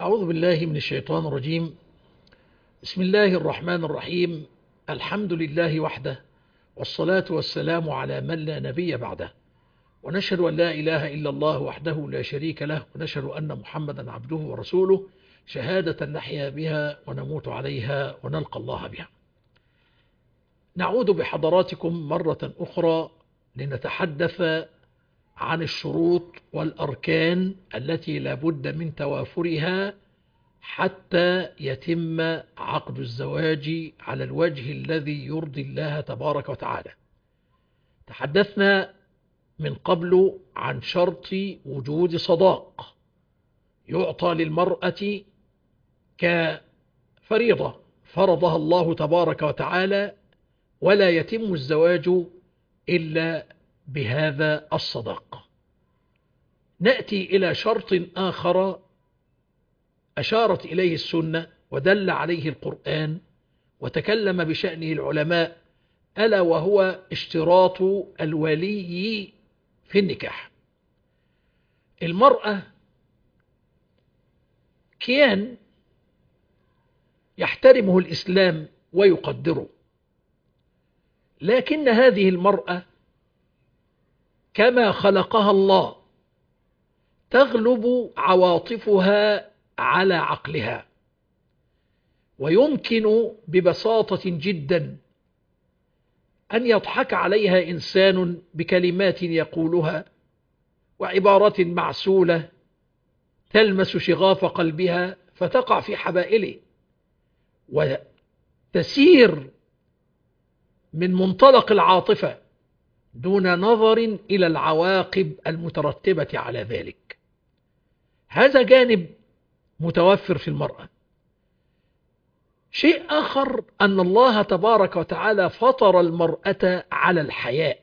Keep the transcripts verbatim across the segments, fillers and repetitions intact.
أعوذ بالله من الشيطان الرجيم. بسم الله الرحمن الرحيم. الحمد لله وحده، والصلاة والسلام على من لا نبي بعده، ونشهد أن لا إله إلا الله وحده لا شريك له، ونشهد أن محمدا عبده ورسوله، شهادة نحيا بها ونموت عليها ونلقى الله بها. نعود بحضراتكم مرة أخرى لنتحدث عن الشروط والأركان التي لا بد من توافرها حتى يتم عقد الزواج على الوجه الذي يرضي الله تبارك وتعالى. تحدثنا من قبل عن شرط وجود صداق يعطى للمرأة كفريضة فرضها الله تبارك وتعالى، ولا يتم الزواج إلا بهذا الصداق. نأتي إلى شرط آخر أشارت إليه السنة ودل عليه القرآن وتكلم بشأنه العلماء، ألا وهو اشتراط الولي في النكاح. المرأة كيان يحترمه الإسلام ويقدره، لكن هذه المرأة كما خلقها الله تغلب عواطفها على عقلها، ويمكن ببساطة جدا أن يضحك عليها إنسان بكلمات يقولها وعبارات معسولة تلمس شغاف قلبها فتقع في حبائله، وتسير من منطلق العاطفة دون نظر إلى العواقب المترتبة على ذلك. هذا جانب متوفر في المرأة. شيء آخر أن الله تبارك وتعالى فطر المرأة على الحياء،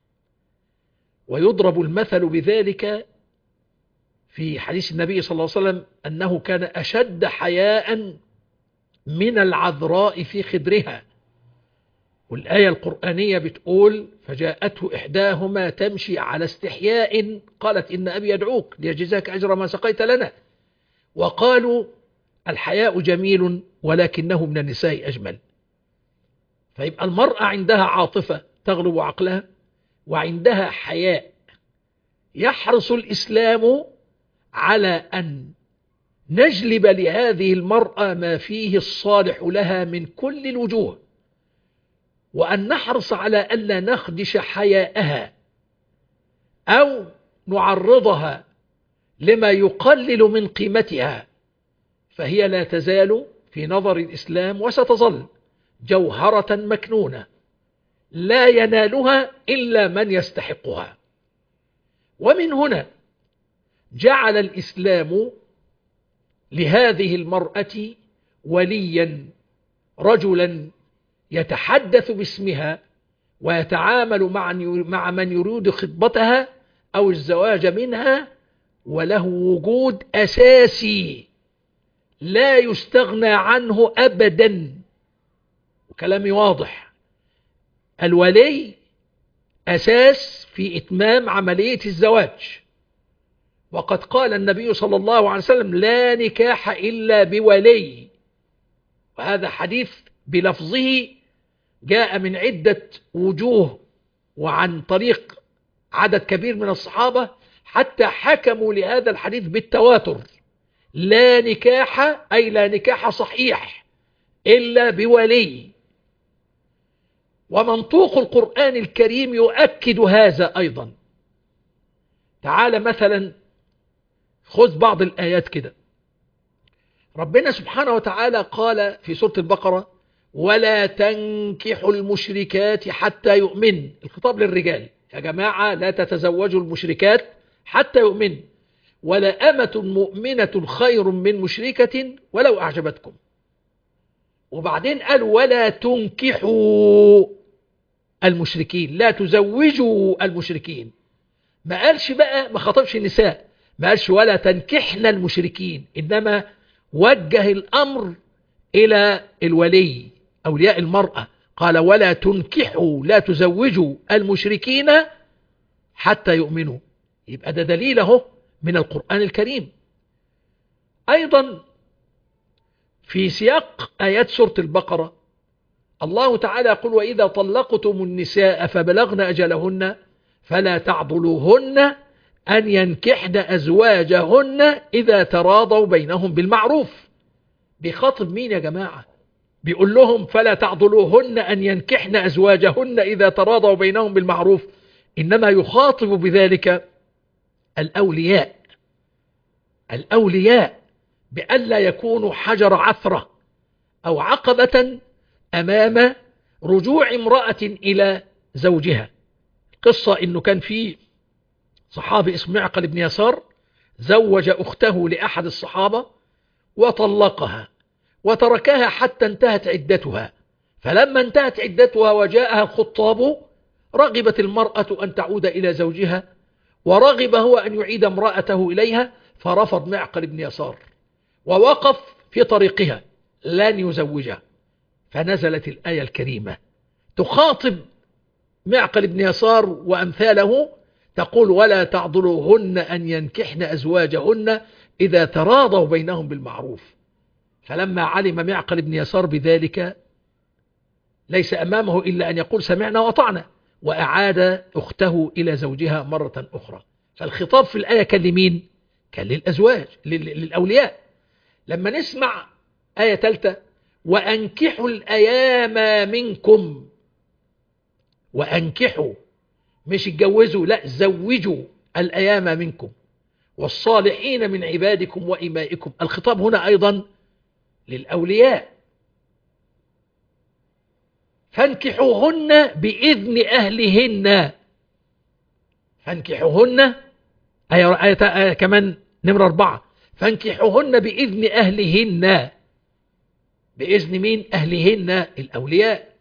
ويضرب المثل بذلك في حديث النبي صلى الله عليه وسلم أنه كان أشد حياء من العذراء في خدرها، والآية القرآنية بتقول فجاءته إحداهما تمشي على استحياء قالت إن أبي يدعوك ليجزاك أجر ما سقيت لنا، وقالوا الحياء جميل ولكنه من النساء أجمل. فيبقى المرأة عندها عاطفة تغلب عقلها وعندها حياء. يحرص الإسلام على أن نجلب لهذه المرأة ما فيه الصالح لها من كل الوجوه، وأن نحرص على ألا نخدش حياءها أو نعرضها لما يقلل من قيمتها، فهي لا تزال في نظر الإسلام وستظل جوهرة مكنونة لا ينالها إلا من يستحقها. ومن هنا جعل الإسلام لهذه المرأة وليا، رجلا يتحدث باسمها ويتعامل مع من يريد خطبتها أو الزواج منها، وله وجود أساسي لا يستغنى عنه أبدا. وكلامي واضح، الولي أساس في إتمام عملية الزواج، وقد قال النبي صلى الله عليه وسلم لا نكاح إلا بولي، وهذا حديث بلفظه جاء من عدة وجوه وعن طريق عدد كبير من الصحابة حتى حكموا لهذا الحديث بالتواتر. لا نكاح أي لا نكاح صحيح إلا بولي. ومنطوق القرآن الكريم يؤكد هذا أيضا. تعال مثلا خذ بعض الآيات كده. ربنا سبحانه وتعالى قال في سورة البقرة ولا تنكحوا المشركات حتى يؤمن. الخطاب للرجال، يا جماعة لا تتزوجوا المشركات حتى يؤمن، ولا أمة مؤمنة خير من مشركة ولو أعجبتكم. وبعدين قال ولا تنكحوا المشركين، لا تزوجوا المشركين. ما قالش بقى، ما خاطبش النساء، ما قالش ولا تنكحن المشركين، إنما وجه الأمر إلى الولي أولياء المرأة، قال ولا تنكحوا لا تزوجوا المشركين حتى يؤمنوا. يبقى ده دليل اهو من القرآن الكريم. أيضا في سياق آيات سورة البقرة الله تعالى يقول وإذا طلقتم النساء فبلغن أجلهن فلا تعضلوهن أن ينكحن أزواجهن إذا تراضوا بينهم بالمعروف. بيخاطب مين يا جماعة؟ بيقول لهم فلا تعضلوهن أن ينكحن أزواجهن إذا تراضوا بينهم بالمعروف، إنما يخاطب بذلك الأولياء الأولياء بألا يكونوا حجر عثرة أو عقبة أمام رجوع امرأة إلى زوجها. قصة إنه كان في صحابي اسمه معقل بن يسار زوج أخته لأحد الصحابة وطلقها وتركها حتى انتهت عدتها، فلما انتهت عدتها وجاءها الخطاب رغبت المرأة أن تعود إلى زوجها ورغب هو أن يعيد امرأته إليها، فرفض معقل بن يسار ووقف في طريقها لن يزوجها. فنزلت الآية الكريمة تخاطب معقل بن يسار وأمثاله تقول ولا تعضلوهن أن ينكحن أزواجهن إذا تراضوا بينهم بالمعروف. فلما علم معقل بن يسار بذلك ليس أمامه إلا أن يقول سمعنا وأطعنا، وأعاد أخته إلى زوجها مرة أخرى. فالخطاب في الآية كان لمين؟ كان للأزواج للأولياء. لما نسمع آية ثالثة وأنكحوا الأيام منكم، وأنكحوا مش اتجوزوا، لا زوجوا الأيام منكم والصالحين من عبادكم وإمائكم. الخطاب هنا أيضا للأولياء. فانكحوهن بإذن أهلهن، فانكحوهن آية, آية, آية كمان نمرة أربعة فانكحوهن بإذن أهلهن. بإذن مين؟ أهلهن الأولياء.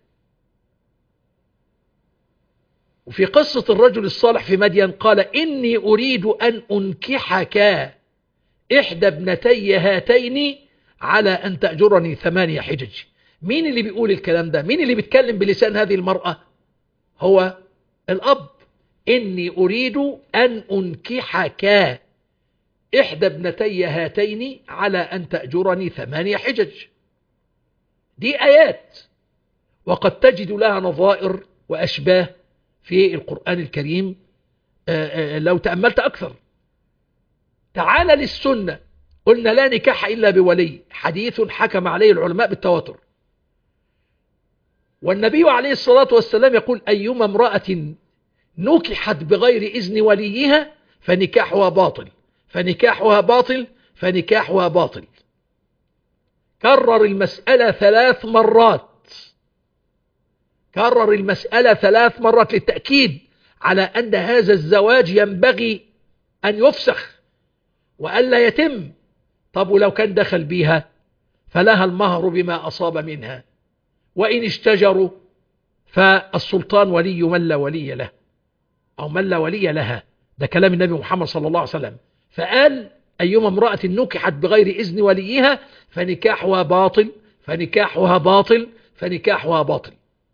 وفي قصة الرجل الصالح في مدين قال إني أريد أن أنكحك إحدى ابنتي هاتين على أن تأجرني ثمانية حجج. مين اللي بيقول الكلام ده؟ مين اللي بيتكلم بلسان هذه المرأة؟ هو الأب. إني أريد أن أنكحك إحدى ابنتي هاتين على أن تأجرني ثمانية حجج. دي آيات وقد تجد لها نظائر وأشباه في القرآن الكريم لو تأملت أكثر. تعال للسنة، قلنا لا نكاح إلا بولي، حديث حكم عليه العلماء بالتواتر. والنبي عليه الصلاة والسلام يقول أيما امرأة نكحت بغير إذن وليها فنكاحها باطل فنكاحها باطل فنكاحها باطل. كرر المسألة ثلاث مرات كرر المسألة ثلاث مرات للتأكيد على أن هذا الزواج ينبغي أن يفسخ وألا يتم. طب ولو كان دخل بيها فلها المهر بما أصاب منها، وإن اشتجروا فالسلطان ولي من لا ولي له أو من لا ولي لها. ده كلام النبي محمد صلى الله عليه وسلم. فقال أيما امرأة نكحت بغير إذن وليها فنكاحها باطل فنكاحها باطل فنكاحها باطل.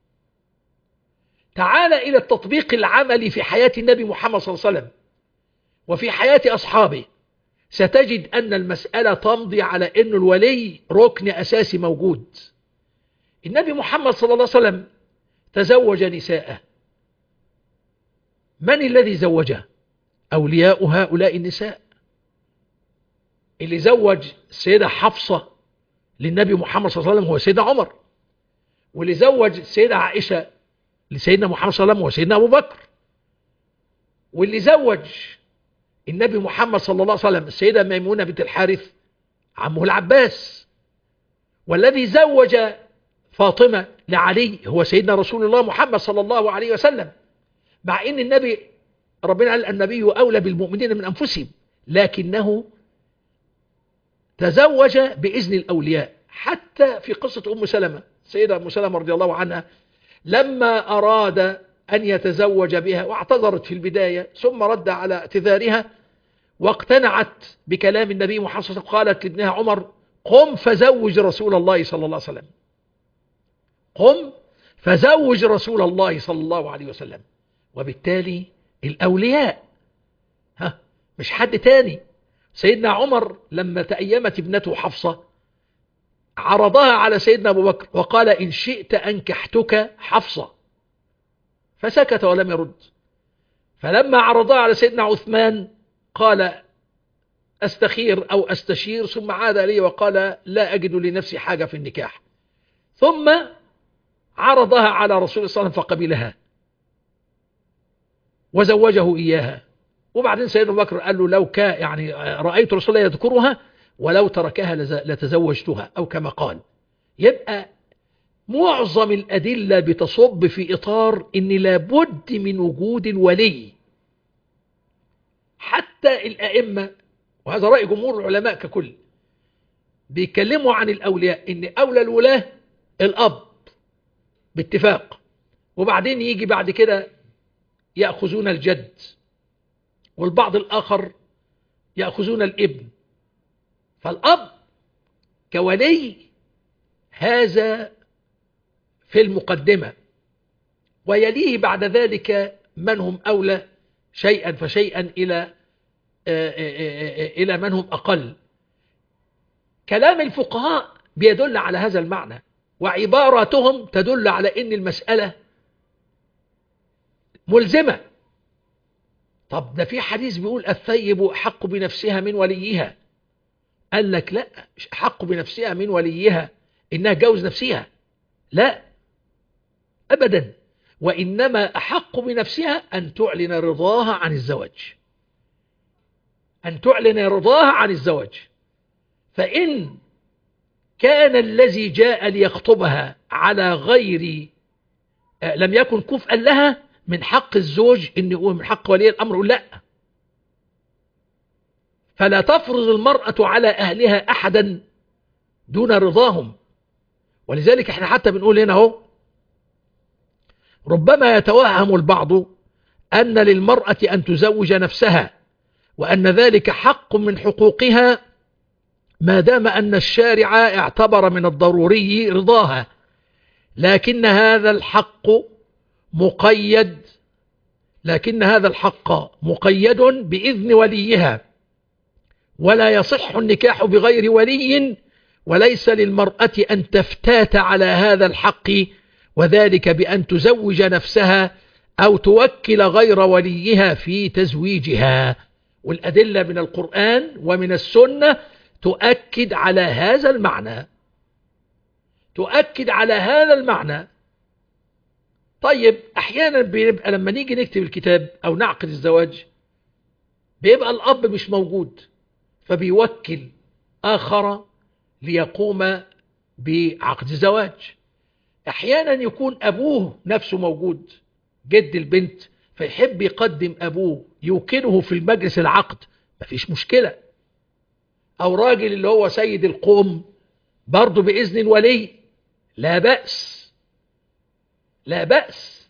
تعال إلى التطبيق العملي في حياة النبي محمد صلى الله عليه وسلم وفي حياة أصحابه، ستجد أن المسألة تمضي على أن الولي ركن أساسي موجود. النبي محمد صلى الله عليه وسلم تزوج نساءه. من الذي زوجها؟ أولياء هؤلاء النساء. اللي زوج السيدة حفصة للنبي محمد صلى الله عليه وسلم هو سيدنا عمر، واللي زوج السيدة عائشة لسيدنا محمد صلى الله عليه وسلم هو سيدنا أبو بكر، واللي زوج النبي محمد صلى الله عليه وسلم السيدة ميمونة بنت الحارث عمه العباس، والذي زوج فاطمة لعلي هو سيدنا رسول الله محمد صلى الله عليه وسلم. مع ان النبي ربنا قال النبي أولى بالمؤمنين من أنفسهم، لكنه تزوج بإذن الأولياء. حتى في قصة أم سلمة سيدة أم سلمة رضي الله عنها لما أراد أن يتزوج بها واعتذرت في البداية ثم رد على اعتذارها واقتنعت بكلام النبي محمد صلى الله عليه وسلم، قالت لابنها عمر قم فزوج رسول الله صلى الله عليه وسلم، قم فزوج رسول الله صلى الله عليه وسلم. وبالتالي الأولياء ها مش حد تاني. سيدنا عمر لما تأيمت ابنته حفصة عرضها على سيدنا أبو بكر وقال إن شئت أنكحتك حفصة، فسكت ولم يرد. فلما عرضها على سيدنا عثمان قال أستخير أو أستشير، ثم عاد لي وقال لا أجد لنفسي حاجة في النكاح. ثم عرضها على رسول الله صلى الله عليه وسلم فقبلها وزوجه إياها. وبعدين سيدنا أبو بكر قال له لو كان يعني رأيت رسول الله يذكرها ولو تركها لتزوجتها، أو كما قال. يبقى معظم الأدلة بتصب في إطار إن لابد من وجود الولي. حتى الأئمة، وهذا رأي جمهور العلماء ككل، بيتكلموا عن الأولياء إن أولى الولاة الأب باتفاق، وبعدين يجي بعد كده يأخذون الجد، والبعض الآخر يأخذون الابن. فالأب كولي هذا في المقدمة، ويليه بعد ذلك من هم أولى شيئا فشيئا إلى إلى من هم أقل. كلام الفقهاء بيدل على هذا المعنى، وعباراتهم تدل على أن المسألة ملزمة. طب ده في حديث بيقول الثيب أحق بنفسها من وليها. قال لك لا، مش أحق بنفسها من وليها إنها جوز نفسها، لا أبدا، وإنما أحق بنفسها أن تعلن رضاها عن الزواج، أن تعلن رضاها عن الزواج. فإن كان الذي جاء ليخطبها على غير لم يكن كفءا لها، من حق الزوج إن هو من حق ولي الأمر لا. فلا تفرض المرأة على أهلها أحدا دون رضاهم. ولذلك احنا حتى بنقول هنا اهو، ربما يتوهم البعض أن للمرأة أن تزوج نفسها، وأن ذلك حق من حقوقها ما دام أن الشارع اعتبر من الضروري رضاها. لكن هذا الحق مقيد لكن هذا الحق مقيد بإذن وليها، ولا يصح النكاح بغير ولي، وليس للمرأة أن تفتات على هذا الحق، وذلك بأن تزوج نفسها أو توكل غير وليها في تزويجها. والأدلة من القرآن ومن السنة تؤكد على هذا المعنى تؤكد على هذا المعنى. طيب أحيانا بيبقى لما نيجي نكتب الكتاب أو نعقد الزواج بيبقى الأب مش موجود، فبيوكل آخر ليقوم بعقد الزواج. أحيانا يكون أبوه نفسه موجود، جد البنت، فيحب يقدم أبوه يوكله في المجلس العقد، مفيش مشكلة. أو راجل اللي هو سيد القوم برضه بإذن الولي، لا بأس لا بأس.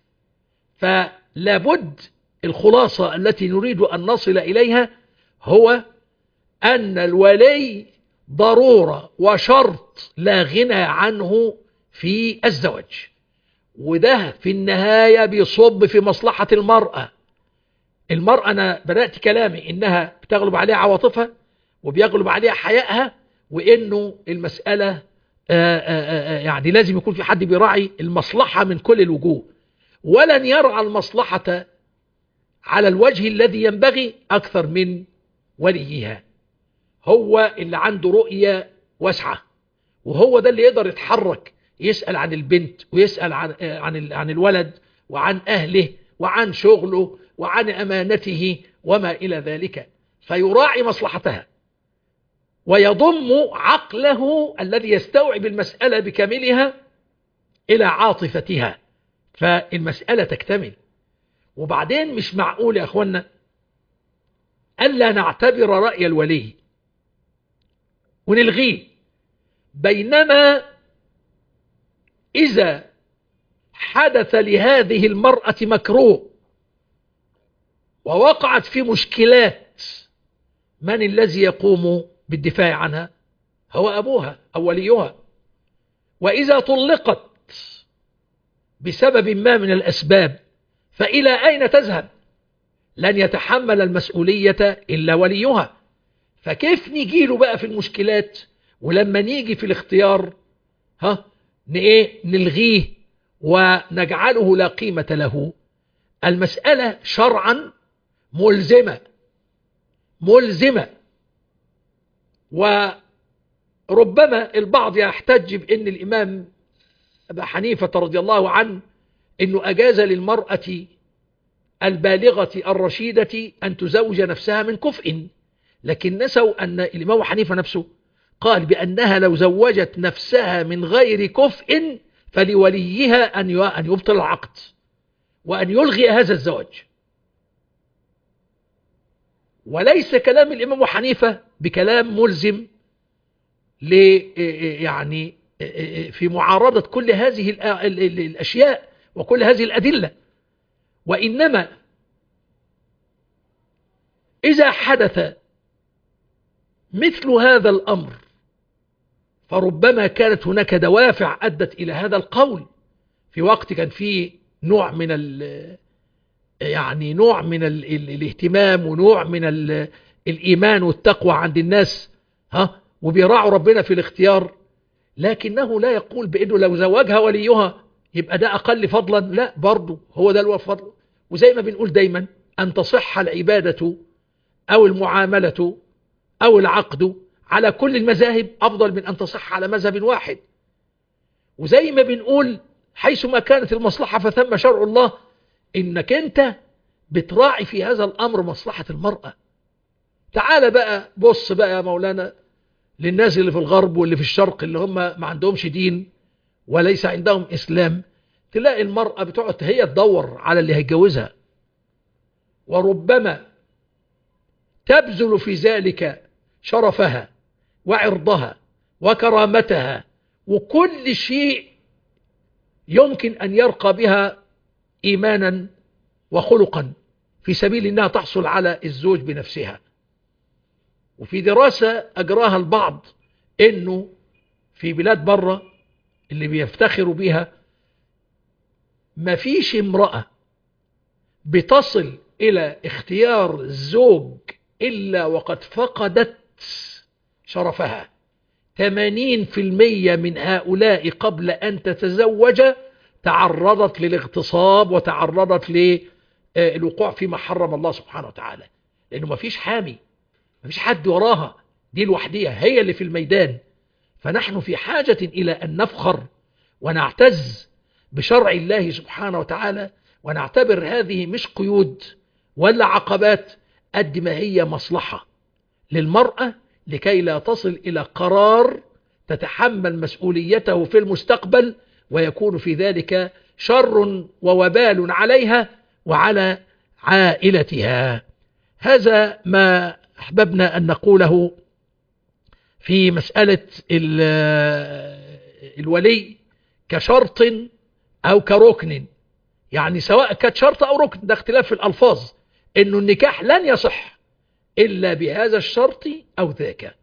فلابد الخلاصة التي نريد أن نصل إليها هو أن الولي ضرورة وشرط لا غنى عنه في الزواج، وده في النهاية بيصب في مصلحة المرأة. المرأة أنا بدأت كلامي إنها بتغلب عليها عواطفها وبيغلب عليها حيائها، وإنه المسألة آآ آآ يعني لازم يكون في حد بيراعي المصلحة من كل الوجوه، ولن يرعى المصلحة على الوجه الذي ينبغي أكثر من وليها. هو اللي عنده رؤية واسعة، وهو ده اللي يقدر يتحرك، يسأل عن البنت ويسأل عن, عن, عن الولد وعن أهله وعن شغله وعن أمانته وما إلى ذلك، فيراعي مصلحتها ويضم عقله الذي يستوعب المسألة بكاملها إلى عاطفتها، فالمسألة تكتمل. وبعدين مش معقول يا أخوانا ألا نعتبر رأي الولي ونلغيه، بينما إذا حدث لهذه المرأة مكروه ووقعت في مشكلات، من الذي يقوم بالدفاع عنها؟ هو أبوها أو وليها. وإذا طلقت بسبب ما من الأسباب فإلى أين تذهب؟ لن يتحمل المسؤولية إلا وليها. فكيف نجيله بقى في المشكلات ولما نيجي في الاختيار ها ايه نلغيه ونجعله لا قيمة له. المسألة شرعا ملزمة ملزمة. وربما البعض يحتج بأن الإمام أبا حنيفة رضي الله عنه أنه أجاز للمرأة البالغة الرشيدة أن تزوج نفسها من كفء، لكن نسوا أن الإمام حنيفة نفسه قال بأنها لو زوجت نفسها من غير كفء فلوليها أن يبطل العقد وأن يلغي هذا الزواج. وليس كلام الإمام حنيفة بكلام ملزم ل يعني في معارضة كل هذه الأشياء وكل هذه الأدلة، وإنما إذا حدث مثل هذا الأمر فربما كانت هناك دوافع أدت إلى هذا القول في وقت كان فيه نوع من ال يعني نوع من ال ال الاهتمام ونوع من ال الإيمان والتقوى عند الناس ها وبيراعوا ربنا في الاختيار، لكنه لا يقول بأنه لو زوجها وليها يبقى ده أقل فضلا، لا برضه هو ده الفضل. وزي ما بنقول دايما أن تصح العبادة أو المعاملة أو العقد على كل المذاهب أفضل من أن تصح على مذهب واحد. وزي ما بنقول حيثما كانت المصلحة فثم شرع الله، إنك أنت بتراعي في هذا الأمر مصلحة المرأة. تعال بقى بص بقى يا مولانا للناس اللي في الغرب واللي في الشرق اللي هم ما عندهمش دين وليس عندهم إسلام، تلاقي المرأة بتقعد هي تدور على اللي هيتجوزها، وربما تبذل في ذلك شرفها وعرضها وكرامتها وكل شيء يمكن أن يرقى بها إيمانا وخلقا في سبيل أنها تحصل على الزوج بنفسها. وفي دراسة أجراها البعض أنه في بلاد بره اللي بيفتخروا بيها ما فيش امرأة بتصل إلى اختيار الزوج إلا وقد فقدت شرفها. ثمانين في المية من هؤلاء قبل أن تتزوج تعرضت للاغتصاب وتعرضت للوقوع فيما حرم الله سبحانه وتعالى، لأنه ما فيش حامي، ما فيش حد وراها، دي لوحديها هي اللي في الميدان. فنحن في حاجة إلى أن نفخر ونعتز بشرع الله سبحانه وتعالى، ونعتبر هذه مش قيود ولا عقبات قد ما هي مصلحة للمرأة لكي لا تصل إلى قرار تتحمل مسؤوليته في المستقبل ويكون في ذلك شر ووبال عليها وعلى عائلتها. هذا ما أحببنا أن نقوله في مسألة الولي كشرط أو كركن، يعني سواء كانت شرط أو ركن، ده اختلاف في الألفاظ، إنه النكاح لن يصح إلا بهذا الشرط أو ذاك.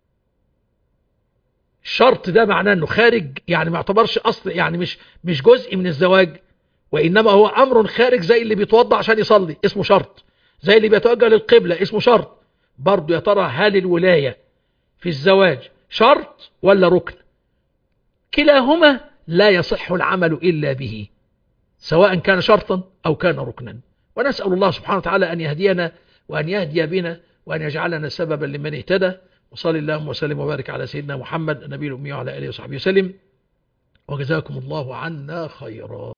الشرط ده معناه أنه خارج، يعني ما يعتبرش أصل، يعني مش مش جزء من الزواج، وإنما هو أمر خارج، زي اللي بيتوضع عشان يصلي اسمه شرط، زي اللي بيتوجه للقبلة اسمه شرط. برضو يا ترى هل الولاية في الزواج شرط ولا ركن؟ كلاهما لا يصح العمل إلا به، سواء كان شرطا أو كان ركنا. ونسأل الله سبحانه وتعالى أن يهدينا وأن يهدي بنا وأن يجعلنا سببا لمن اهتدى. وصلى اللهم وسلم وبارك على سيدنا محمد النبي الأمي وعلى آله وصحبه وسلم، وجزاكم الله عنا خيرا.